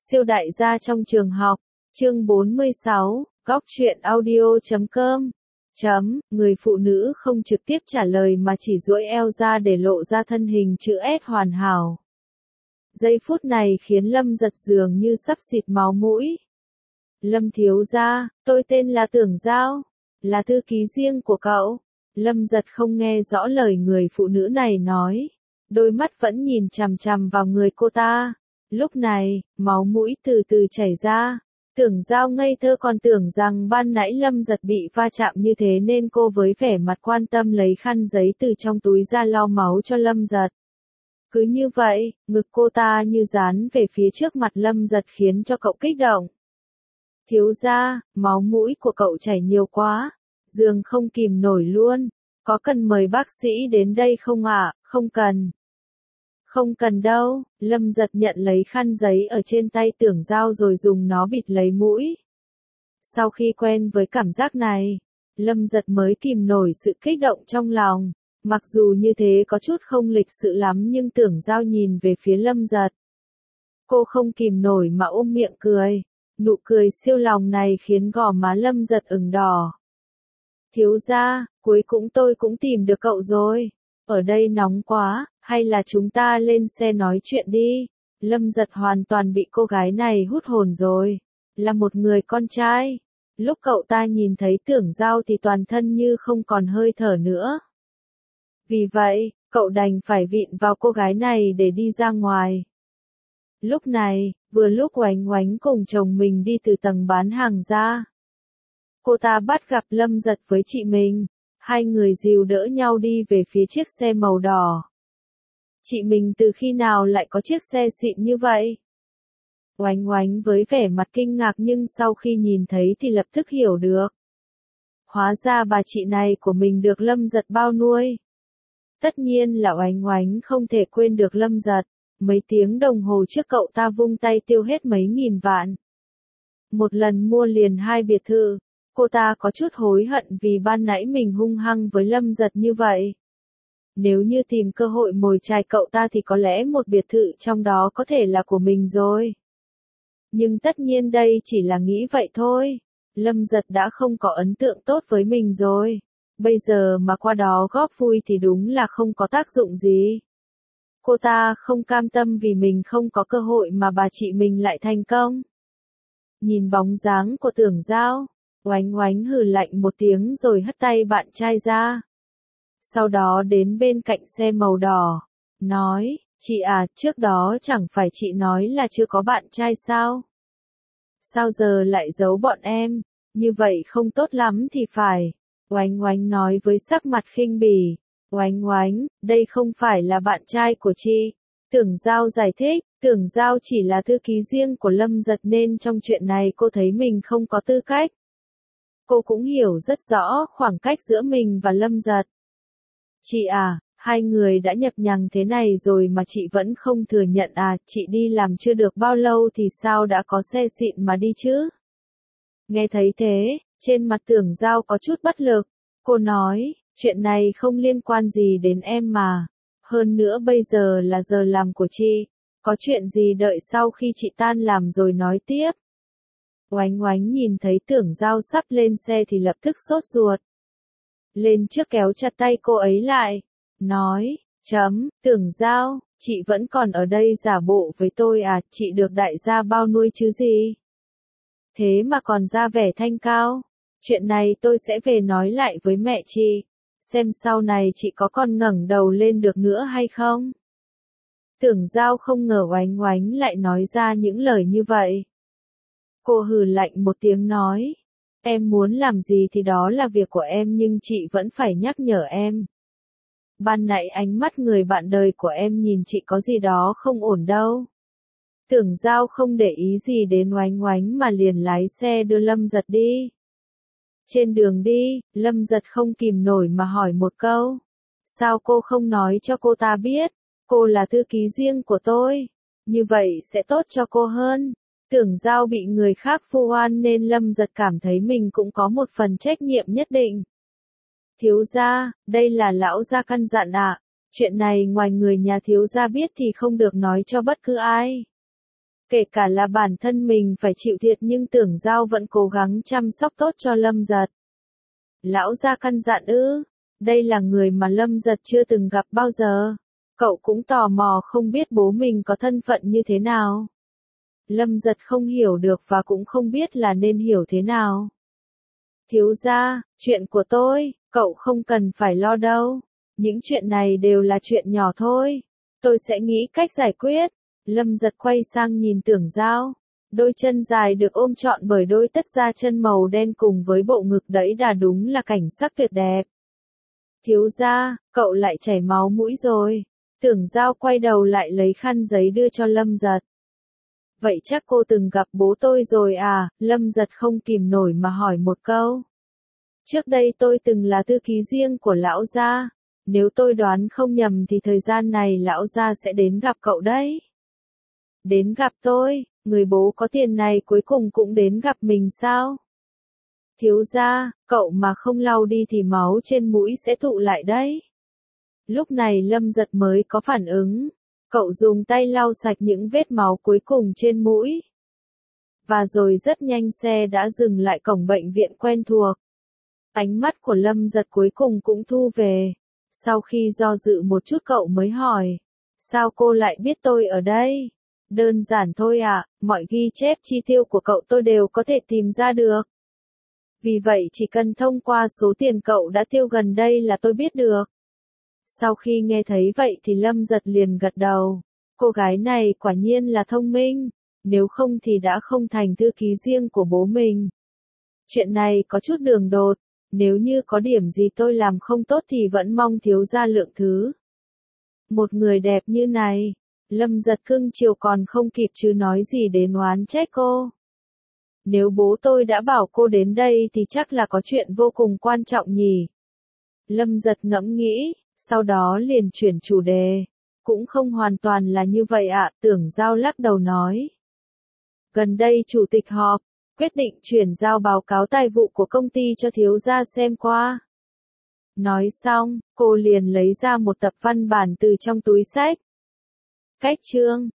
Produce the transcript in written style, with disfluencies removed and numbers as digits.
Siêu đại gia trong trường học, chương 46, góc truyện audio.com. Người phụ nữ không trực tiếp trả lời mà chỉ duỗi eo ra để lộ ra thân hình chữ S hoàn hảo. Giây phút này khiến Lâm Giật dường như sắp xịt máu mũi. Lâm thiếu gia, tôi tên là Tưởng Giao, là thư ký riêng của cậu. Lâm Giật không nghe rõ lời người phụ nữ này nói, đôi mắt vẫn nhìn chằm chằm vào người cô ta. Lúc này, máu mũi từ từ chảy ra. Tưởng Giao ngây thơ còn tưởng rằng ban nãy Lâm Giật bị va chạm như thế nên cô với vẻ mặt quan tâm lấy khăn giấy từ trong túi ra lau máu cho Lâm Giật. Cứ như vậy, ngực cô ta như dán về phía trước mặt Lâm Giật khiến cho cậu kích động. Thiếu gia, máu mũi của cậu chảy nhiều quá, giường không kìm nổi luôn, có cần mời bác sĩ đến đây không ạ? Không cần. Không cần đâu, Lâm Giật nhận lấy khăn giấy ở trên tay Tưởng Giao rồi dùng nó bịt lấy mũi. Sau khi quen với cảm giác này, Lâm Giật mới kìm nổi sự kích động trong lòng. Mặc dù như thế có chút không lịch sự lắm nhưng Tưởng Giao nhìn về phía Lâm Giật. Cô không kìm nổi mà ôm miệng cười. Nụ cười siêu lòng này khiến gò má Lâm Giật ửng đỏ. Thiếu gia, cuối cùng tôi cũng tìm được cậu rồi. Ở đây nóng quá, hay là chúng ta lên xe nói chuyện đi. Lâm Giật hoàn toàn bị cô gái này hút hồn rồi. Là một người con trai. Lúc cậu ta nhìn thấy Tưởng Giao thì toàn thân như không còn hơi thở nữa. Vì vậy, cậu đành phải vịn vào cô gái này để đi ra ngoài. Lúc này, vừa lúc Oánh Oánh cùng chồng mình đi từ tầng bán hàng ra. Cô ta bắt gặp Lâm Giật với chị mình. Hai người dìu đỡ nhau đi về phía chiếc xe màu đỏ. Chị mình từ khi nào lại có chiếc xe xịn như vậy? Oánh Oánh với vẻ mặt kinh ngạc nhưng sau khi nhìn thấy thì lập tức hiểu được. Hóa ra bà chị này của mình được Lâm Giật bao nuôi. Tất nhiên là Oánh Oánh không thể quên được Lâm Giật. Mấy tiếng đồng hồ trước cậu ta vung tay tiêu hết mấy nghìn vạn. Một lần mua liền 2 biệt thự. Cô ta có chút hối hận vì ban nãy mình hung hăng với Lâm Giật như vậy. Nếu như tìm cơ hội mồi chài cậu ta thì có lẽ một biệt thự trong đó có thể là của mình rồi. Nhưng tất nhiên đây chỉ là nghĩ vậy thôi. Lâm Giật đã không có ấn tượng tốt với mình rồi. Bây giờ mà qua đó góp vui thì đúng là không có tác dụng gì. Cô ta không cam tâm vì mình không có cơ hội mà bà chị mình lại thành công. Nhìn bóng dáng của Tưởng Giao, Oánh Oánh hừ lạnh một tiếng rồi hất tay bạn trai ra. Sau đó đến bên cạnh xe màu đỏ, nói, chị à, trước đó chẳng phải chị nói là chưa có bạn trai sao? Sao giờ lại giấu bọn em, như vậy không tốt lắm thì phải. Oánh Oánh nói với sắc mặt khinh bỉ. Oánh Oánh, đây không phải là bạn trai của chị. Tưởng Giao giải thích, Tưởng Giao chỉ là thư ký riêng của Lâm Giật nên trong chuyện này cô thấy mình không có tư cách. Cô cũng hiểu rất rõ khoảng cách giữa mình và Lâm Giật. Chị à, hai người đã nhập nhằng thế này rồi mà chị vẫn không thừa nhận à, chị đi làm chưa được bao lâu thì sao đã có xe xịn mà đi chứ? Nghe thấy thế, trên mặt Tưởng Giao có chút bất lực. Cô nói, chuyện này không liên quan gì đến em mà. Hơn nữa bây giờ là giờ làm của chị. Có chuyện gì đợi sau khi chị tan làm rồi nói tiếp. Oánh Oánh nhìn thấy Tưởng Giao sắp lên xe thì lập tức sốt ruột. Lên trước kéo chặt tay cô ấy lại. Nói, Tưởng Giao, chị vẫn còn ở đây giả bộ với tôi à, chị được đại gia bao nuôi chứ gì? Thế mà còn ra vẻ thanh cao. Chuyện này tôi sẽ về nói lại với mẹ chị. Xem sau này chị có còn ngẩng đầu lên được nữa hay không? Tưởng Giao không ngờ Oánh Oánh lại nói ra những lời như vậy. Cô hừ lạnh một tiếng nói. Em muốn làm gì thì đó là việc của em nhưng chị vẫn phải nhắc nhở em. Ban nãy ánh mắt người bạn đời của em nhìn chị có gì đó không ổn đâu. Tưởng Giao không để ý gì đến Oánh Oánh mà liền lái xe đưa Lâm Giật đi. Trên đường đi, Lâm Giật không kìm nổi mà hỏi một câu. Sao cô không nói cho cô ta biết? Cô là thư ký riêng của tôi. Như vậy sẽ tốt cho cô hơn. Tưởng Giao bị người khác vu oan nên Lâm Giật cảm thấy mình cũng có một phần trách nhiệm nhất định. Thiếu gia, đây là lão gia căn dặn ạ. Chuyện này ngoài người nhà thiếu gia biết thì không được nói cho bất cứ ai. Kể cả là bản thân mình phải chịu thiệt nhưng Tưởng Giao vẫn cố gắng chăm sóc tốt cho Lâm Giật. Lão gia căn dặn ư? Đây là người mà Lâm Giật chưa từng gặp bao giờ. Cậu cũng tò mò không biết bố mình có thân phận như thế nào. Lâm Giật không hiểu được và cũng không biết là nên hiểu thế nào. Thiếu gia, chuyện của tôi, cậu không cần phải lo đâu. Những chuyện này đều là chuyện nhỏ thôi. Tôi sẽ nghĩ cách giải quyết. Lâm Giật quay sang nhìn Tưởng Giao. Đôi chân dài được ôm trọn bởi đôi tất da chân màu đen cùng với bộ ngực đẫy đà đúng là cảnh sắc tuyệt đẹp. Thiếu gia, cậu lại chảy máu mũi rồi. Tưởng Giao quay đầu lại lấy khăn giấy đưa cho Lâm Giật. Vậy chắc cô từng gặp bố tôi rồi à? Lâm Giật không kìm nổi mà hỏi một câu. Trước đây tôi từng là thư ký riêng của lão gia. Nếu tôi đoán không nhầm thì thời gian này lão gia sẽ đến gặp cậu đấy. Đến gặp tôi, người bố có tiền này cuối cùng cũng đến gặp mình sao? Thiếu gia, cậu mà không lau đi thì máu trên mũi sẽ tụ lại đấy. Lúc này Lâm Giật mới có phản ứng. Cậu dùng tay lau sạch những vết máu cuối cùng trên mũi. Và rồi rất nhanh xe đã dừng lại cổng bệnh viện quen thuộc. Ánh mắt của Lâm Giật cuối cùng cũng thu về. Sau khi do dự một chút cậu mới hỏi. Sao cô lại biết tôi ở đây? Đơn giản thôi ạ, mọi ghi chép chi tiêu của cậu tôi đều có thể tìm ra được. Vì vậy chỉ cần thông qua số tiền cậu đã tiêu gần đây là tôi biết được. Sau khi nghe thấy vậy thì Lâm Giật liền gật đầu. Cô gái này quả nhiên là thông minh, nếu không thì đã không thành thư ký riêng của bố mình. Chuyện này có chút đường đột, nếu như có điểm gì tôi làm không tốt thì vẫn mong thiếu gia lượng thứ. Một người đẹp như này, Lâm Giật cưng chiều còn không kịp chứ nói gì đến oán trách cô. Nếu bố tôi đã bảo cô đến đây thì chắc là có chuyện vô cùng quan trọng nhỉ. Lâm Giật ngẫm nghĩ, sau đó liền chuyển chủ đề. Cũng không hoàn toàn là như vậy ạ, Tưởng Giao lắc đầu nói. Gần đây chủ tịch họp, quyết định chuyển giao báo cáo tài vụ của công ty cho thiếu gia xem qua. Nói xong, cô liền lấy ra một tập văn bản từ trong túi xách. Cách chương